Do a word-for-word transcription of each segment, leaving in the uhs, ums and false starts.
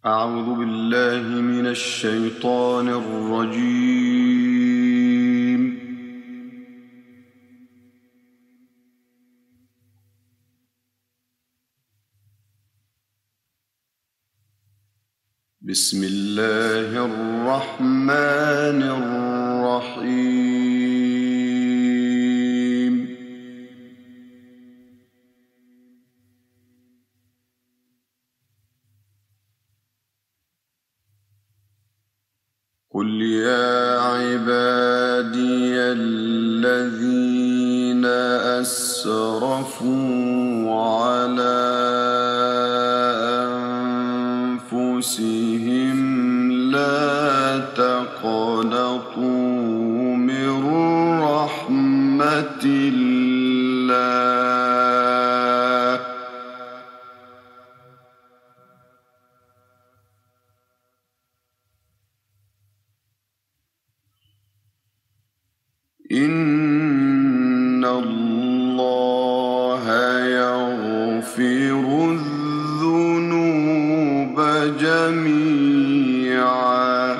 أعوذ بالله من الشيطان الرجيم. بسم الله الرحمن الرحيم. قل يا عبادي الذين أسرفوا على أنفسهم لا تقنطوا من رحمة الله إن الله يغفر الذنوب جميعا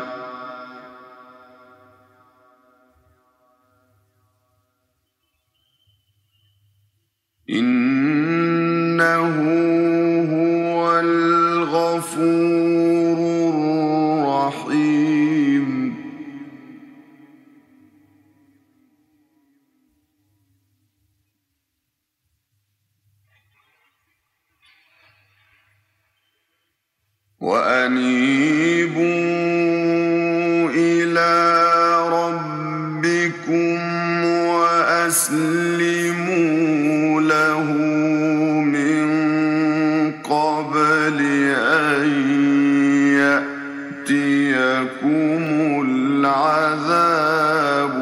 إنه هو الغفور الرحيم. وأنيبوا إلى ربكم وأسلموا له من قبل أن يأتيكم العذاب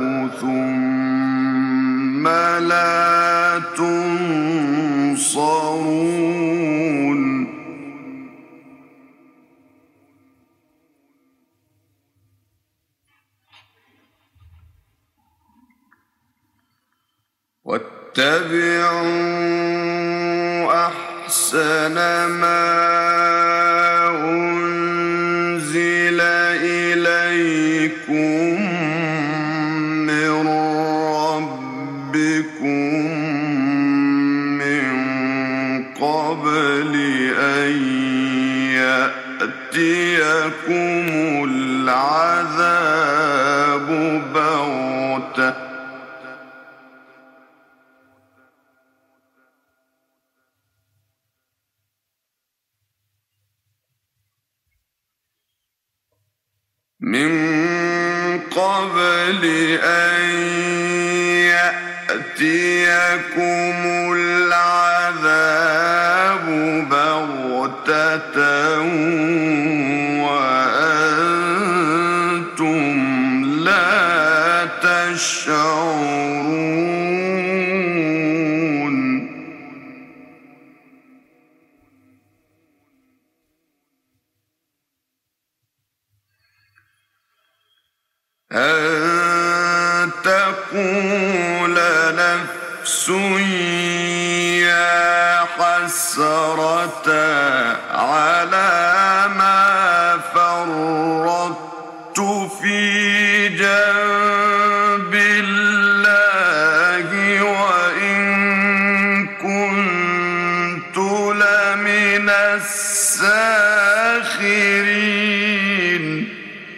ثم لا تنصرون. واتبعوا أحسن ما أنزل إليكم من ربكم من قبل أن يأتيكم العذاب بغتة من قبل أن يأتيكم العذاب بغتة وأنتم لا تشعرون. أن تقول نفس يا حسرة على ما فرطت في جنب الله وإن كنت لمن الساخرين.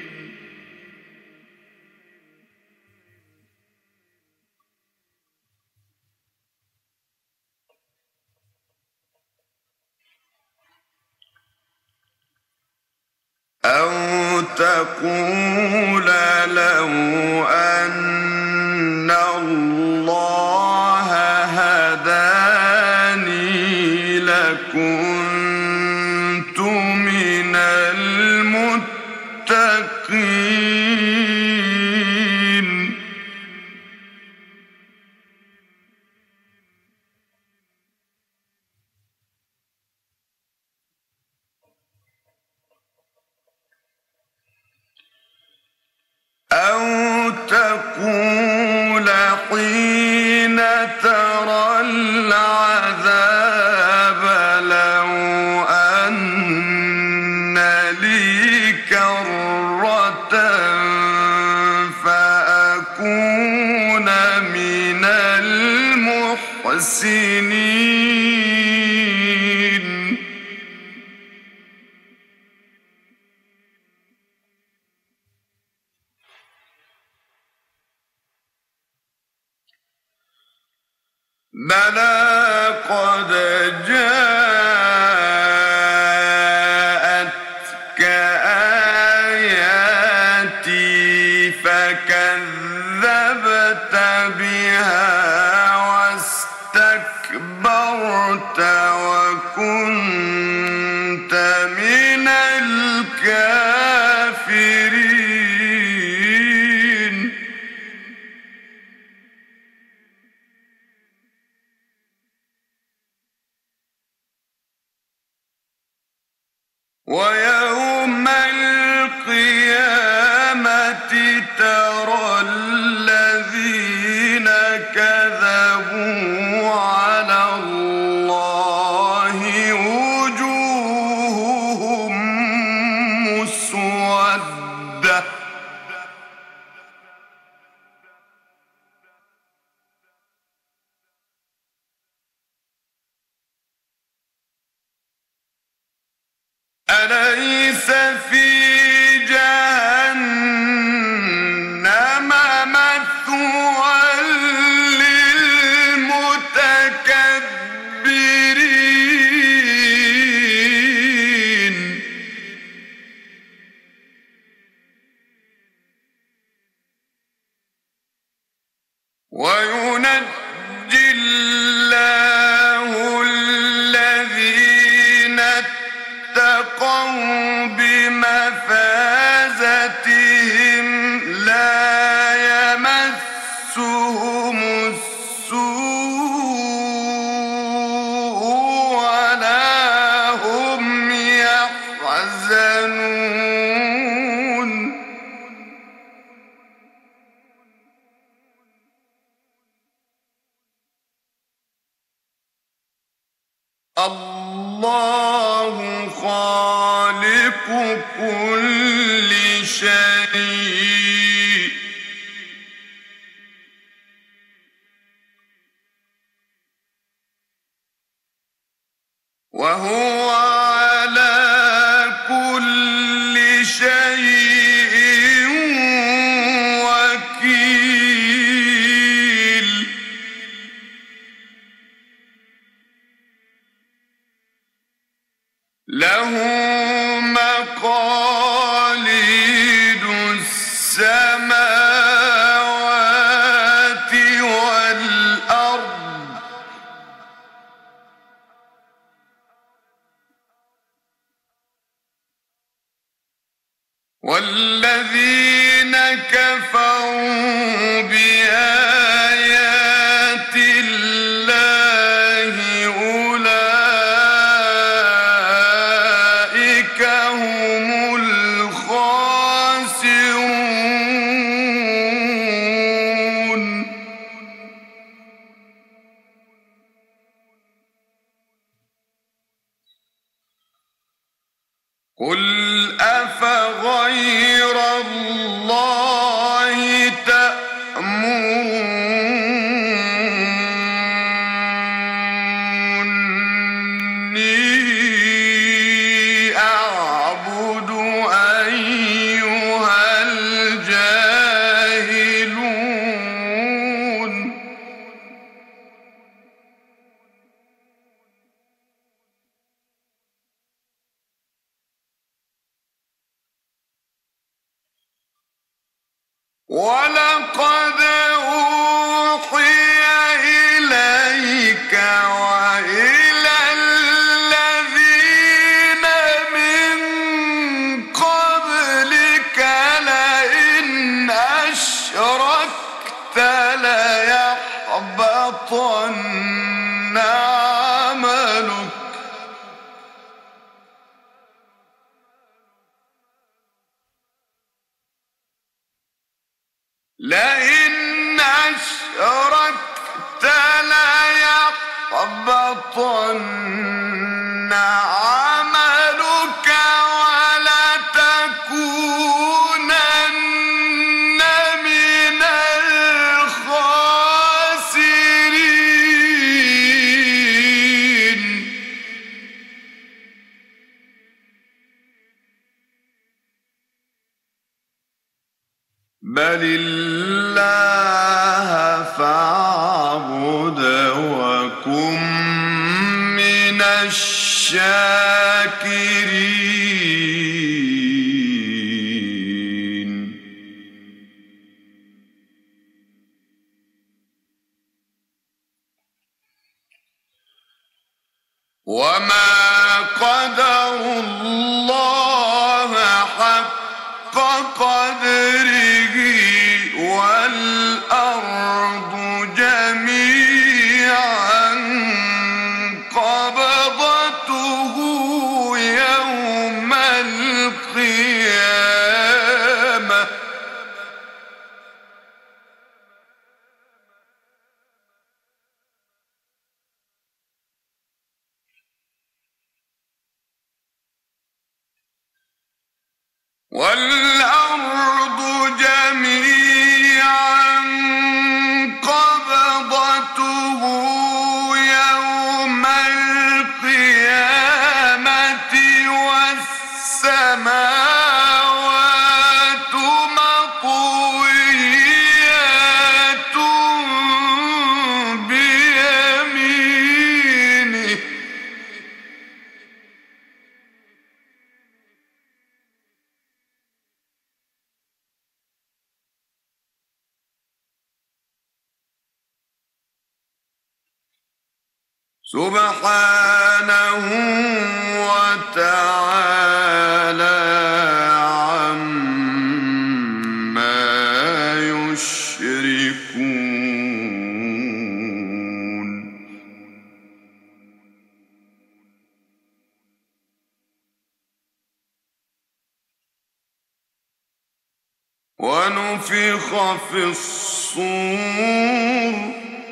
أو تقول لو أن الله هداني لكنت من المتقين. أو تقول حين ترى العذاب لو أن لي كرة فأكون من المحسنين بلى قد جاءتك آياتي فكذبت بها واستكبرت وكنت من الكافرين ويوم القيامة ترى الذين كذبوا على الله وجوههم مسودة أليس في جهنم مثوى للمتكبرين وينجي الله الذين اتقوا بمفازتهم لا يمسهم السوء ولا هم يحزنون الله خالق كل شيء وهو على كل شيء وكيل له مقاليد السماوات والأرض والذين كفروا بآيات الله أولئك هم الخاسرون قل أفغير الله تأمروني أعبد أيها الجاهلون ولقد أوحي إليك وإلى الذين من قبلك لئن أشركت ليحبطن عملك لئن أشركت ليحبطن عملك ولا بل الله فاعبد وكن من الشاكرين. وما قدروا الله حق قدره والأرض جميعا قبضته يوم القيامة والأرض جميعا قبضته يوم القيامة والسماوات مطويات بيمينه سبحانه وتعالى عما يشركون. ونفخ في الصور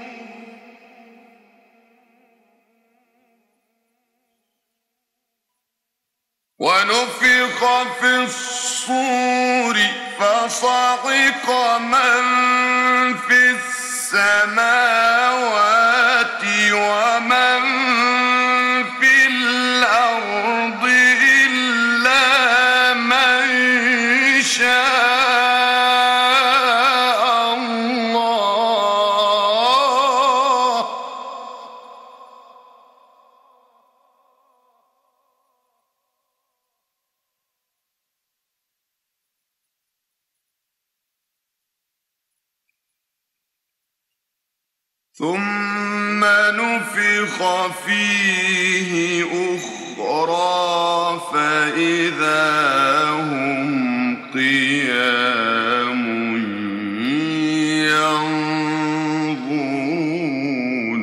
ونفخ في الصور فصعق من في السماوات ومن في الأرض إلا من شاء الله ثم نفخ فيه أخرى فإذا هم قيام ينظرون.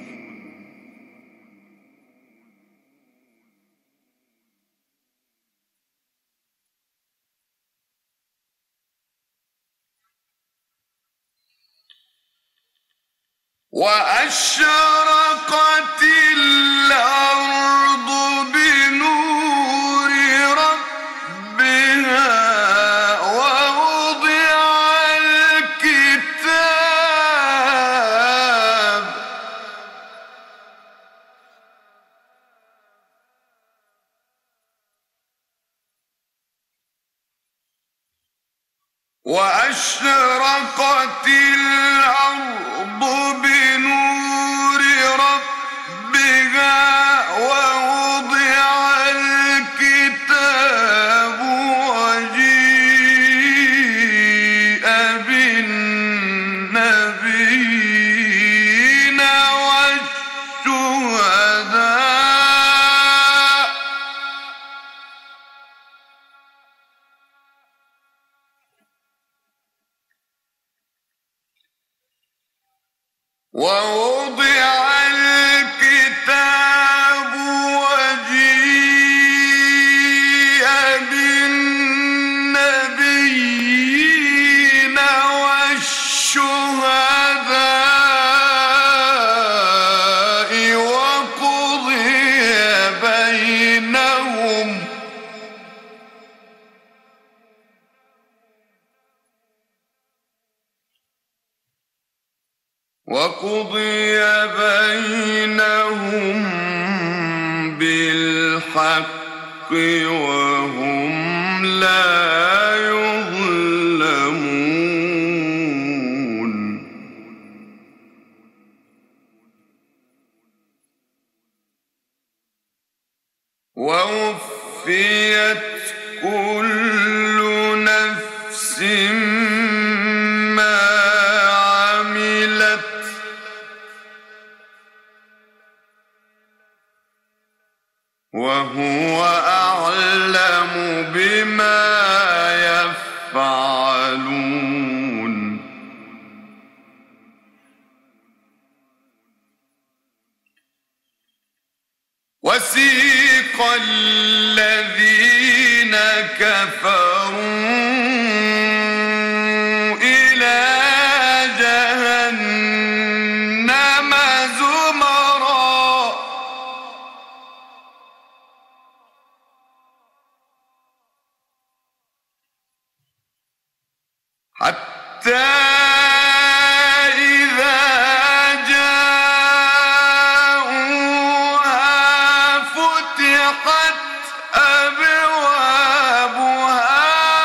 وأشرقت الأرض بنور ربها ووضع الكتاب وأشرقت الأرض بنور ربها ووضع الكتاب وجيء بالنبيين والشهداء ووضع الكتاب وجيء بالنبيين والشهداء وقضي بينهم وقضي بينهم بالحق وهم لا يظلمون. كل نفس ما عملت وهو أعلم بما يفعلون وسيق الذين كفروا إلى جهنم زمرا حتى إذا جاءوها فتحت أبوابها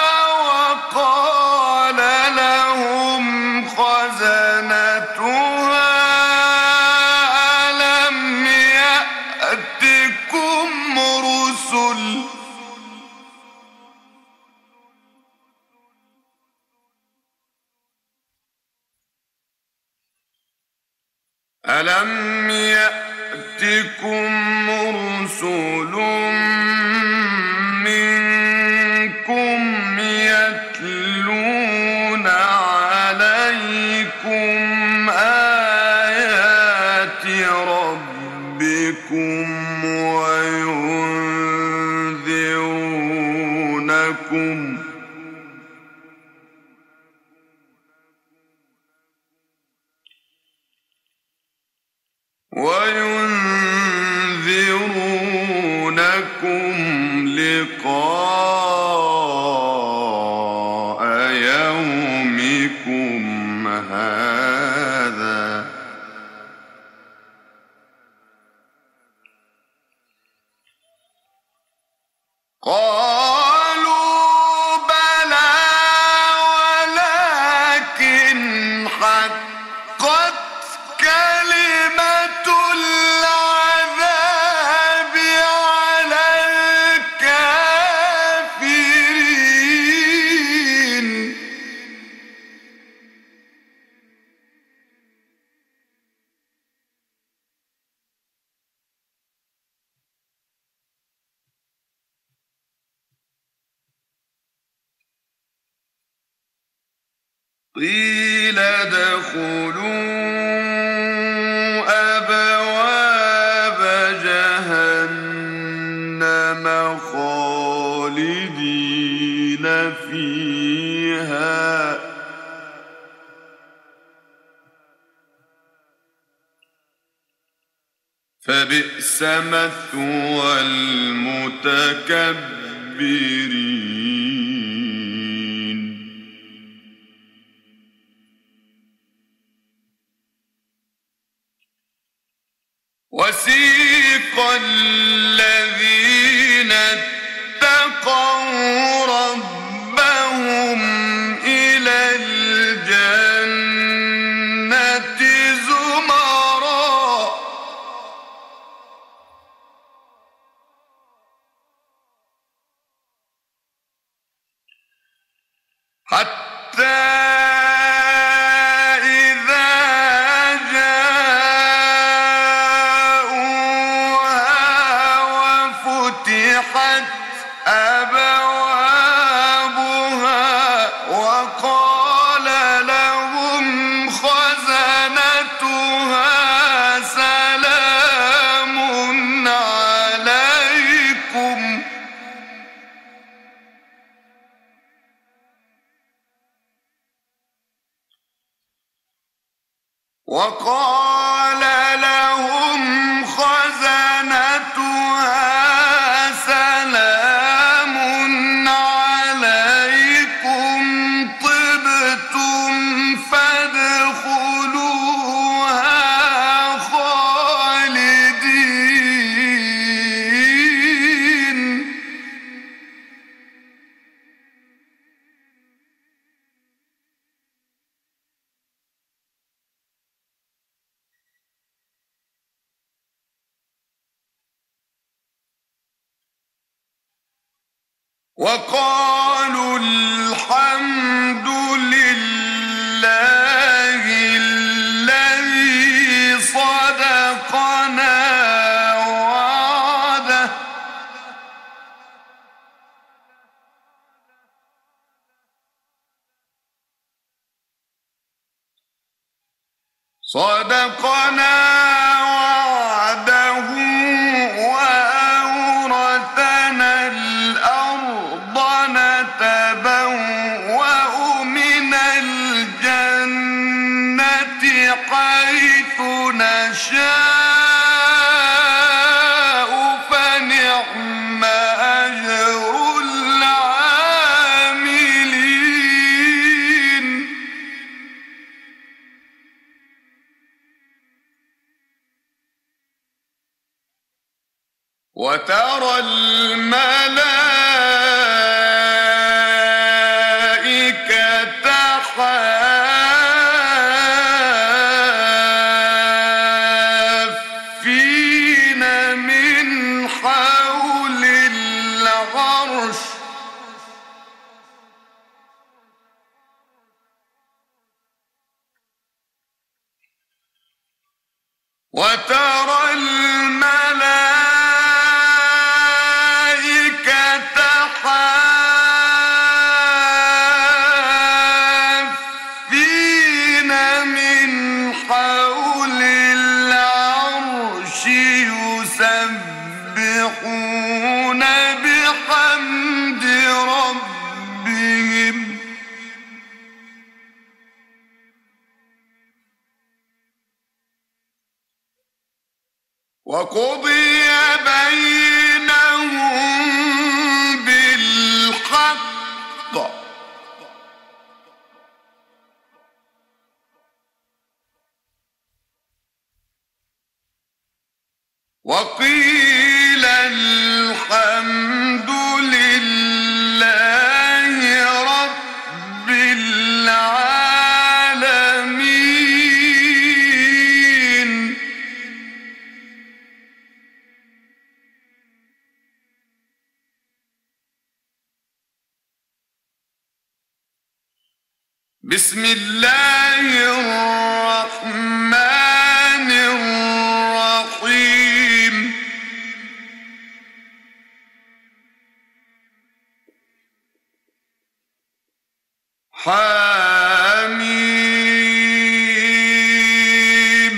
وقال لهم خزنتها ألم يأتكم رسل ألم يأتكم رسل منكم يتلون عليكم آيات ربكم وينذرونكم وينذرونكم لقاء يومكم هذا قالوا بلى ولكن حقت كلمة العذاب على الكافرين قيل ادخلوا أبواب جهنم خالدين فيها فبئس مثوى المتكبرين وسيق الذين اتقوا ربهم إلى الجنة زمرا حتى أبوابها وقال لهم خزنتها سلام عليكم وقال لهم خزنتها سلام عليكم طبتم فادخلوها خالدين وقالوا الحمد لله الذي صدقنا وعده صدقنا وعده وأورثنا الأرض نتبوأ من الجنة حيث نشاء فنعم أجر العاملين وترى الملائكة حافين من حول العرش وترى الملائكة حافين من حول العرش يسبحون بحمد ربهم وقضي بينهم بالحق وقيل الحمد لله رب العالمين بسم الله الرحمن الرحيم حميم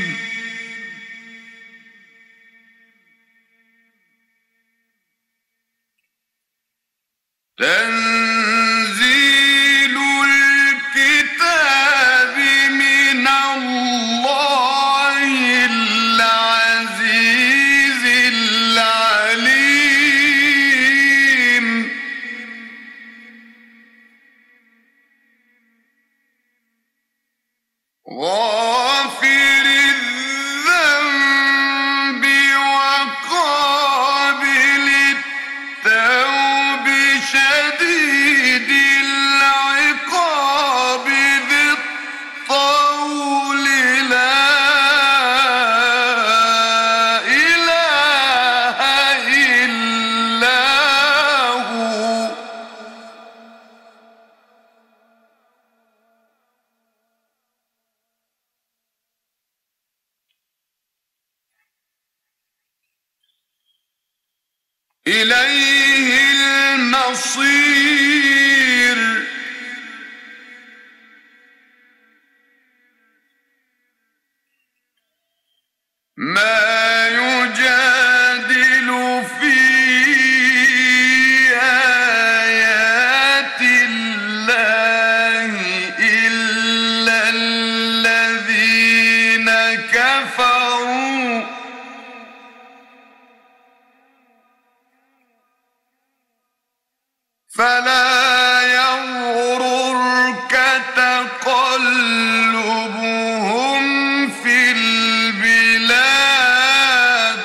تنزيل الكتاب من الله العزيز العليم غافر الذنب وقابل التوب شديد العقاب ذي الطول لا إله إلا هو إليه المصير ما يجادل في آيات الله إلا الذين كفروا فلا يغررك تقلبهم في البلاد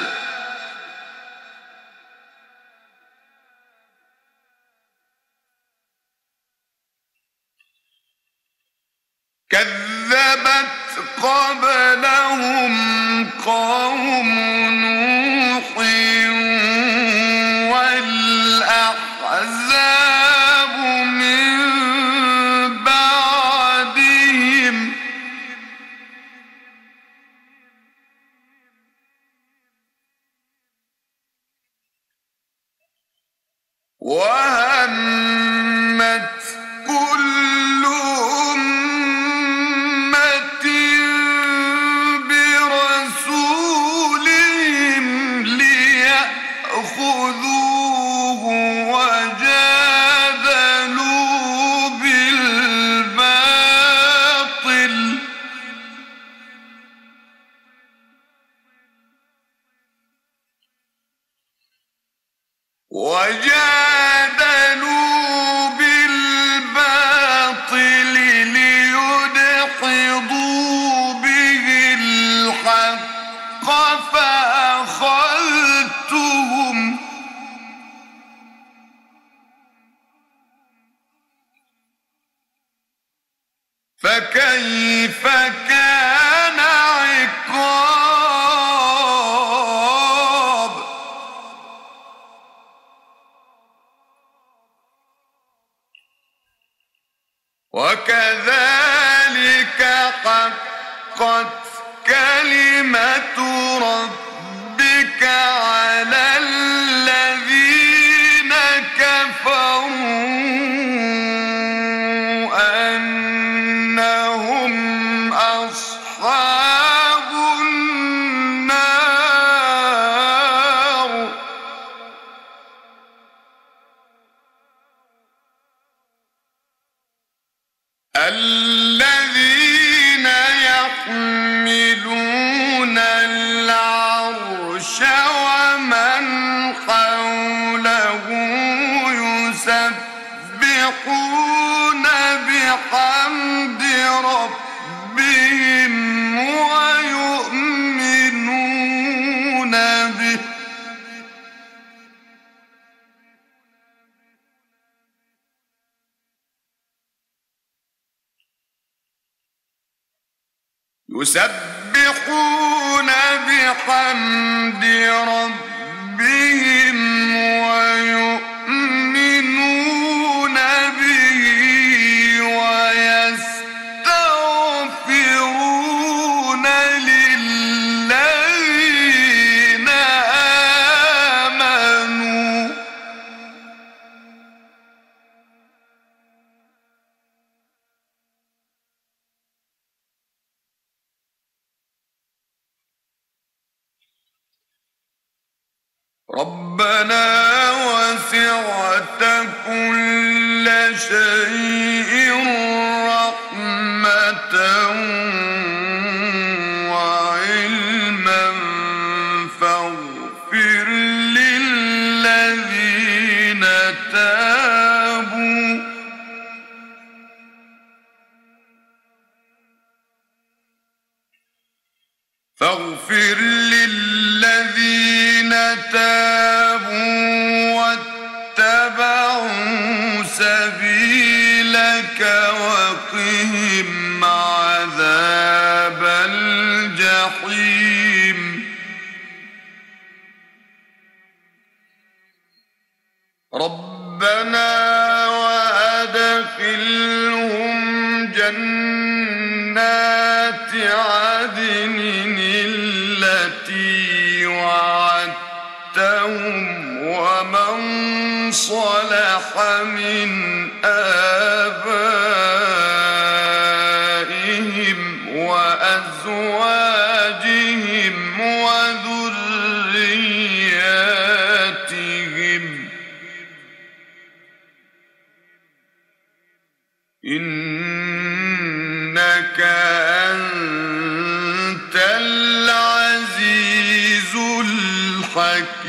كذبت قبلهم قوم نوح والأحزاب فكيف كان عقاب وكذلك حقت كلمة ربك على الذين كفروا أنهم أصحاب النار الذين يحملون العرش ومن حوله يسبحون بحمد ربهم ويؤمنون به يسبحون بحمد ربهم ويؤمنون به ويستغفرون للذين آمنوا ربنا وسعت كل شيء رحمة وعلما فاغفر للذين تابوا فاغفر للذين تابوا واتبعوا سبيلك وقهم عذاب الجحيم ربنا وأدخلهم جنات عدن التي وعدتهم ومن صلح من آبائهم وأزواجهم وذرياتهم إنك أنت العزيز الحكيم